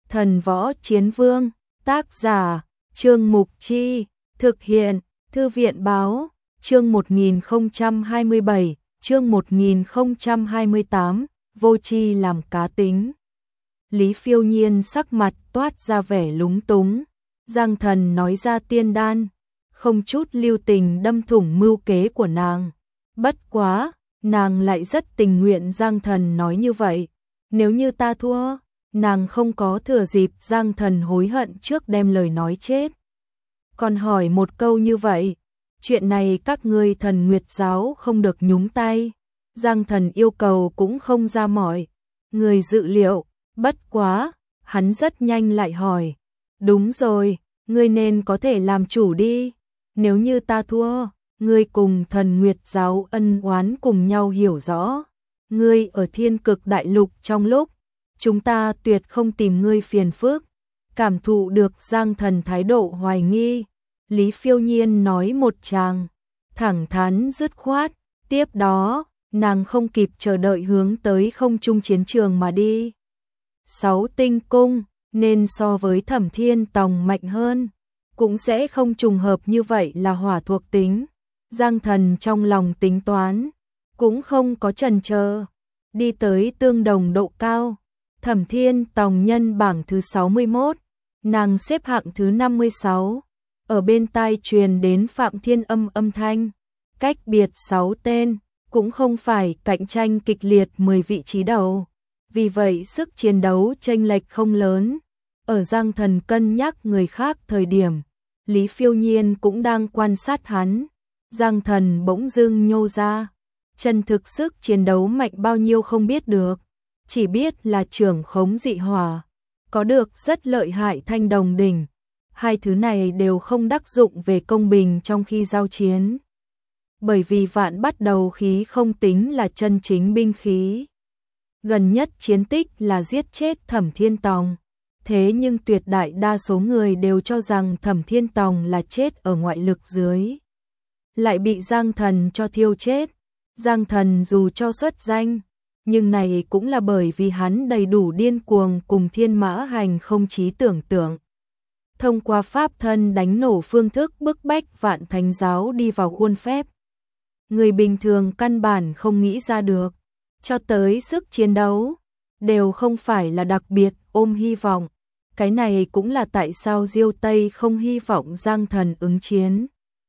Thần Võ Chiến Vương, tác giả, Trương Mục Chi, thực hiện, Thư viện Báo, chương 1027, chương 1028, vô tri làm cá tính. Lý Phiêu Nhiên sắc mặt toát ra vẻ lúng túng, Giang Thần nói ra tiên đan, không chút lưu tình đâm thủng mưu kế của nàng. Bất quá, nàng lại rất tình nguyện Giang Thần nói như vậy. Nếu như ta thua, nàng không có thừa dịp Giang Thần hối hận trước đem lời nói chết. Còn hỏi một câu như vậy, chuyện này các ngươi Thần Nguyệt giáo không được nhúng tay. Giang Thần yêu cầu cũng không ra mọi người dự liệu, bất quá, hắn rất nhanh lại hỏi. Đúng rồi, ngươi nên có thể làm chủ đi. Nếu như ta thua, ngươi cùng Thần Nguyệt giáo ân oán cùng nhau hiểu rõ. Ngươi ở Thiên Cực Đại Lục trong lúc chúng ta tuyệt không tìm ngươi phiền phức. Cảm thụ được Giang Thần thái độ hoài nghi, Lý Phiêu Nhiên nói một tràng, thẳng thắn dứt khoát. Tiếp đó, nàng không kịp chờ đợi hướng tới không trung chiến trường mà đi. 6 tinh cung, nên so với Thẩm Thiên Tòng mạnh hơn, cũng sẽ không trùng hợp như vậy là hỏa thuộc tính. Giang Thần trong lòng tính toán, cũng không có chần chờ, đi tới tương đồng độ cao. Thẩm Thiên Tòng nhân bảng thứ 61, nàng xếp hạng thứ 56. Ở bên tai truyền đến Phạm Thiên Âm âm thanh, cách biệt 6 tên, cũng không phải cạnh tranh kịch liệt 10 vị trí đầu. Vì vậy sức chiến đấu chênh lệch không lớn. Ở Giang Thần cân nhắc người khác thời điểm, Lý Phiêu Nhiên cũng đang quan sát hắn. Giang Thần bỗng dưng nhô ra, chân thực sức chiến đấu mạnh bao nhiêu không biết được, chỉ biết là trưởng khống dị hỏa, có được rất lợi hại thanh đồng đỉnh. Hai thứ này đều không đắc dụng về công bình trong khi giao chiến. Bởi vì vạn bắt đầu khí không tính là chân chính binh khí. Gần nhất chiến tích là giết chết Thẩm Thiên Tòng. Thế nhưng tuyệt đại đa số người đều cho rằng Thẩm Thiên Tòng là chết ở ngoại lực dưới. Lại bị Giang Thần cho thiêu chết. Giang Thần dù cho xuất danh, nhưng này cũng là bởi vì hắn đầy đủ điên cuồng cùng Thiên Mã Hành không trí tưởng tượng. Thông qua pháp thân đánh nổ phương thức bức bách Vạn Thánh giáo đi vào khuôn phép. Người bình thường căn bản không nghĩ ra được, cho tới sức chiến đấu, đều không phải là đặc biệt ôm hy vọng. Cái này cũng là tại sao Diêu Tây không hy vọng Giang Thần ứng chiến.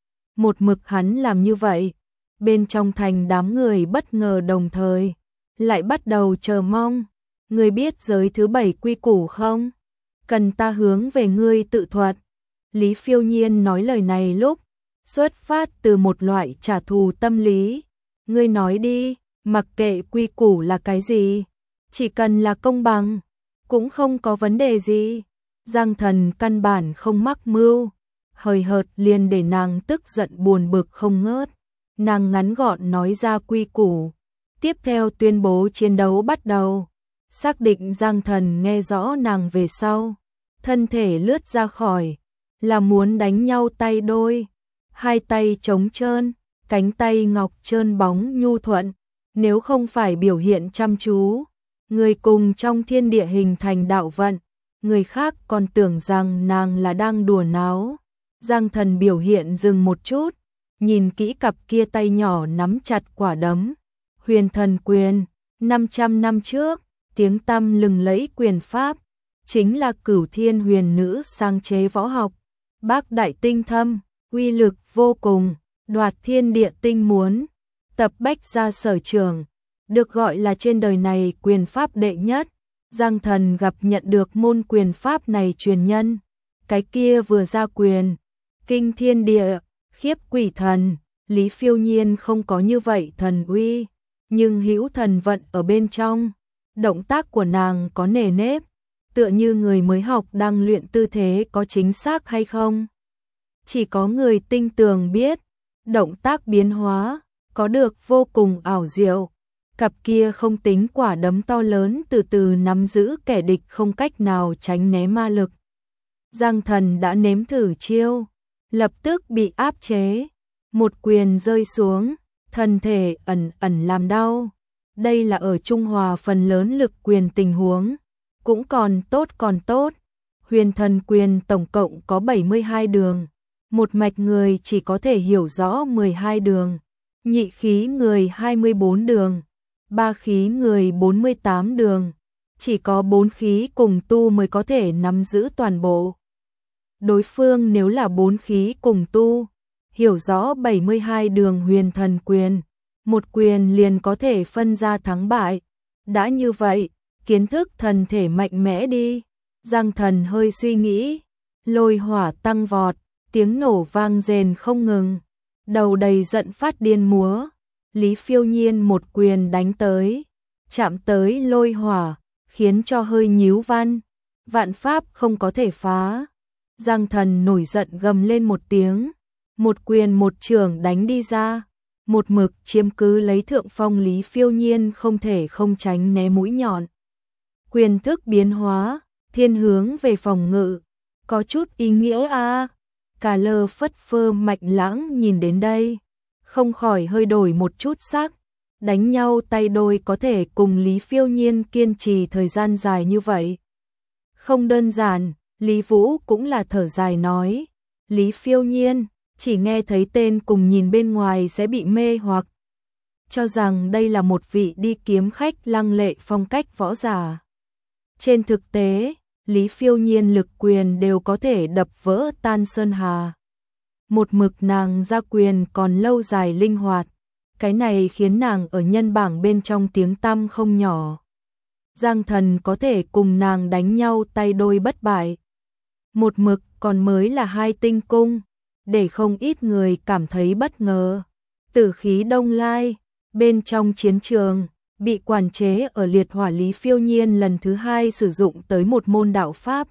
Một mực hắn làm như vậy, bên trong thành đám người bất ngờ đồng thời, lại bắt đầu chờ mong. Người biết giới thứ 7 quy củ không? Cần ta hướng về ngươi tự thuật. Lý Phiêu Nhiên nói lời này lúc xuất phát từ một loại trả thù tâm lý. Ngươi nói đi, mặc kệ quy củ là cái gì, chỉ cần là công bằng, cũng không có vấn đề gì. Giang Thần căn bản không mắc mưu, hời hợt liền để nàng tức giận buồn bực không ngớt. Nàng ngắn gọn nói ra quy củ, tiếp theo tuyên bố chiến đấu bắt đầu. Xác định Giang Thần nghe rõ nàng về sau, thân thể lướt ra khỏi, là muốn đánh nhau tay đôi. Hai tay trống trơn, cánh tay ngọc trơn bóng nhu thuận, nếu không phải biểu hiện chăm chú, người cùng trong thiên địa hình thành đạo vận, người khác còn tưởng rằng nàng là đang đùa náo. Giang Thần biểu hiện dừng một chút, nhìn kỹ cặp kia tay nhỏ nắm chặt quả đấm. Huyền Thần Quyền, 500 năm trước, tiếng tăm lừng lẫy quyền pháp, chính là Cửu Thiên Huyền Nữ sáng chế võ học, bác đại tinh thâm, uy lực vô cùng, đoạt thiên địa tinh muốn, tập bách gia sở trường, được gọi là trên đời này quyền pháp đệ nhất. Giang Thần gặp nhận được môn quyền pháp này truyền nhân, cái kia vừa ra quyền, kinh thiên địa, khiếp quỷ thần. Lý Phiêu Nhiên không có như vậy thần uy, nhưng hữu thần vận ở bên trong. Động tác của nàng có nề nếp, tựa như người mới học đang luyện tư thế có chính xác hay không. Chỉ có người tinh tường biết, động tác biến hóa, có được vô cùng ảo diệu. Cặp kia không tính quả đấm to lớn từ từ nắm giữ kẻ địch không cách nào tránh né ma lực. Giang Thần đã nếm thử chiêu, lập tức bị áp chế. Một quyền rơi xuống, thân thể ẩn ẩn làm đau. Đây là ở Trung Hòa phần lớn lực quyền tình huống, cũng còn tốt. Huyền thần quyền tổng cộng có 72 đường, một mạch người chỉ có thể hiểu rõ 12 đường, nhị khí người 24 đường, ba khí người 48 đường, chỉ có 4 khí cùng tu mới có thể nắm giữ toàn bộ. Đối phương nếu là 4 khí cùng tu, hiểu rõ 72 đường huyền thần quyền, một quyền liền có thể phân ra thắng bại. Đã như vậy, kiến thức thần thể mạnh mẽ đi. Giang Thần hơi suy nghĩ, lôi hỏa tăng vọt, tiếng nổ vang rền không ngừng, đầu đầy giận phát điên múa. Lý Phiêu Nhiên một quyền đánh tới, chạm tới lôi hỏa, khiến cho hơi nhíu văn, vạn pháp không có thể phá. Giang Thần nổi giận gầm lên một tiếng, một quyền một chưởng đánh đi ra, một mực chiếm cứ lấy thượng phong. Lý Phiêu Nhiên không thể không tránh né mũi nhọn. Quyền thức biến hóa, thiên hướng về phòng ngự, có chút ý nghĩa a. Cả lơ phất phơ Mạnh Lãng nhìn đến đây, không khỏi hơi đổi một chút sắc. Đánh nhau tay đôi có thể cùng Lý Phiêu Nhiên kiên trì thời gian dài như vậy, không đơn giản. Lý Vũ cũng là thở dài nói, Lý Phiêu Nhiên chỉ nghe thấy tên cùng nhìn bên ngoài sẽ bị mê hoặc, cho rằng đây là một vị đi kiếm khách lăng lệ phong cách võ giả. Trên thực tế, Lý Phiêu Nhiên lực quyền đều có thể đập vỡ tan sơn hà. Một mực nàng ra quyền còn lâu dài linh hoạt, cái này khiến nàng ở nhân bảng bên trong tiếng tăm không nhỏ. Giang Thần có thể cùng nàng đánh nhau tay đôi bất bại, một mực còn mới là hai tinh cung, để không ít người cảm thấy bất ngờ. Tử khí đông lai, bên trong chiến trường, bị quản chế ở liệt hỏa. Lý Phiêu Nhiên lần thứ hai sử dụng tới một môn đạo pháp.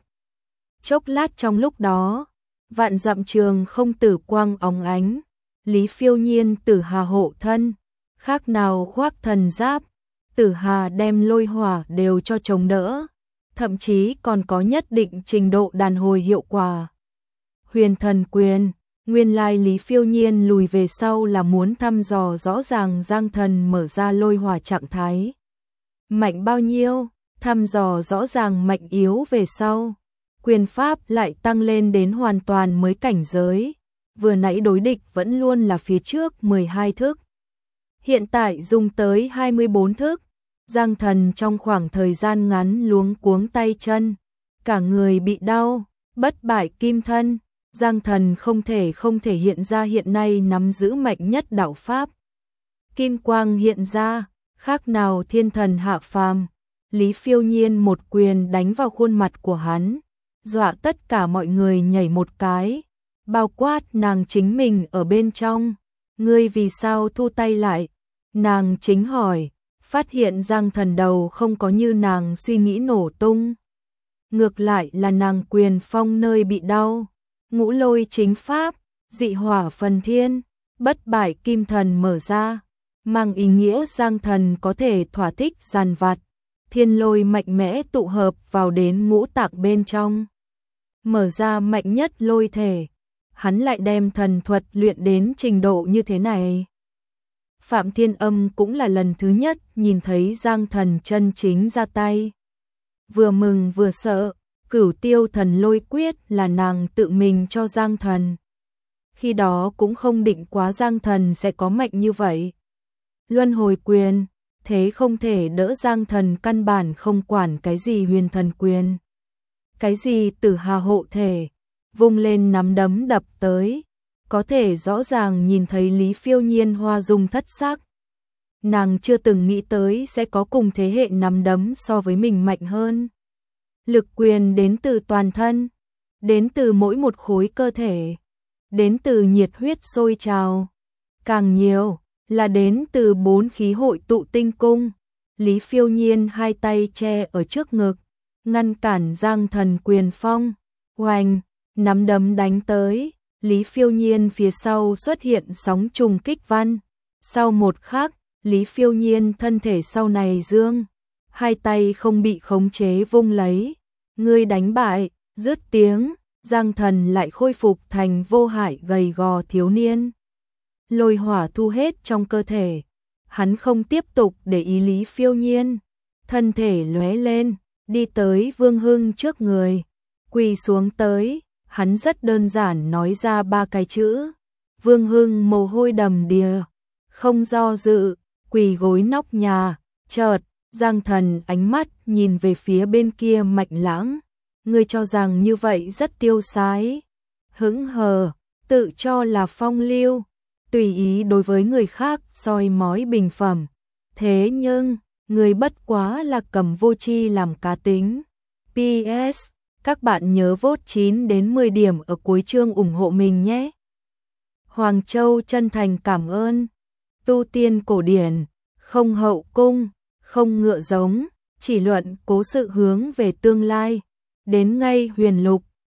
Chốc lát trong lúc đó, vạn dặm trường không tử quang óng ánh, Lý Phiêu Nhiên tử hà hộ thân, khác nào khoác thần giáp, tử hà đem lôi hỏa đều cho chống đỡ, thậm chí còn có nhất định trình độ đàn hồi hiệu quả. Huyền thần quyền, nguyên lai Lý Phiêu Nhiên lùi về sau là muốn thăm dò rõ ràng Giang Thần mở ra lôi hỏa trạng thái mạnh bao nhiêu, thăm dò rõ ràng mạnh yếu về sau, quyền pháp lại tăng lên đến hoàn toàn mới cảnh giới. Vừa nãy đối địch vẫn luôn là phía trước 12 thức, hiện tại dùng tới 24 thức. Giang Thần trong khoảng thời gian ngắn luống cuống tay chân, cả người bị đau, bất bại kim thân. Giang Thần không thể hiện ra hiện nay nắm giữ mạnh nhất đạo pháp. Kim quang hiện ra, khác nào thiên thần hạ phàm. Lý Phiêu Nhiên một quyền đánh vào khuôn mặt của hắn, dọa tất cả mọi người nhảy một cái, bao quát nàng chính mình ở bên trong. Ngươi vì sao thu tay lại? Nàng chính hỏi, phát hiện Giang Thần đầu không có như nàng suy nghĩ nổ tung. Ngược lại là nàng quyền phong nơi bị đau. Ngũ lôi chính pháp, dị hỏa phần thiên, bất bại kim thần mở ra, mang ý nghĩa Giang Thần có thể thỏa thích giàn vặt, thiên lôi mạnh mẽ tụ hợp vào đến ngũ tạng bên trong, mở ra mạnh nhất lôi thể. Hắn lại đem thần thuật luyện đến trình độ như thế này. Phạm Thiên Âm cũng là lần thứ nhất nhìn thấy Giang Thần chân chính ra tay, vừa mừng vừa sợ. Cửu tiêu thần lôi quyết là nàng tự mình cho Giang Thần, khi đó cũng không định quá Giang Thần sẽ có mạnh như vậy. Luân hồi quyền, thế không thể đỡ. Giang Thần căn bản không quản cái gì huyền thần quyền, cái gì tử hà hộ thể, vung lên nắm đấm đập tới, có thể rõ ràng nhìn thấy Lý Phiêu Nhiên hoa dung thất sắc. Nàng chưa từng nghĩ tới sẽ có cùng thế hệ nắm đấm so với mình mạnh hơn. Lực quyền đến từ toàn thân, đến từ mỗi một khối cơ thể, đến từ nhiệt huyết sôi trào, càng nhiều là đến từ 4 khí hội tụ tinh cung. Lý Phiêu Nhiên hai tay che ở trước ngực, ngăn cản Giang Thần quyền phong, oanh, nắm đấm đánh tới. Lý Phiêu Nhiên phía sau xuất hiện sóng trùng kích văn, sau một khắc, Lý Phiêu Nhiên thân thể sau này dương, hai tay không bị khống chế vung lấy. Ngươi đánh bại, dứt tiếng, Giang Thần lại khôi phục thành vô hại gầy gò thiếu niên. Lôi hỏa thu hết trong cơ thể, hắn không tiếp tục để ý Lý Phiêu Nhiên, thân thể lóe lên, đi tới Vương Hưng trước người, quỳ xuống tới, hắn rất đơn giản nói ra 3 cái chữ. Vương Hưng mồ hôi đầm đìa, không do dự, quỳ gối nóc nhà, chợt, Giang Thần ánh mắt nhìn về phía bên kia Mạch Lãng, ngươi cho rằng như vậy rất tiêu sái, hững hờ, tự cho là phong lưu, tùy ý đối với người khác soi mói bình phẩm. Thế nhưng, người bất quá là cầm vô tri làm cá tính. PS, các bạn nhớ vote 9 đến 10 điểm ở cuối chương ủng hộ mình nhé. Hoàng Châu chân thành cảm ơn. Tu tiên cổ điển, không hậu cung, không ngựa giống, chỉ luận cố sự hướng về tương lai. Đến ngay huyền lục,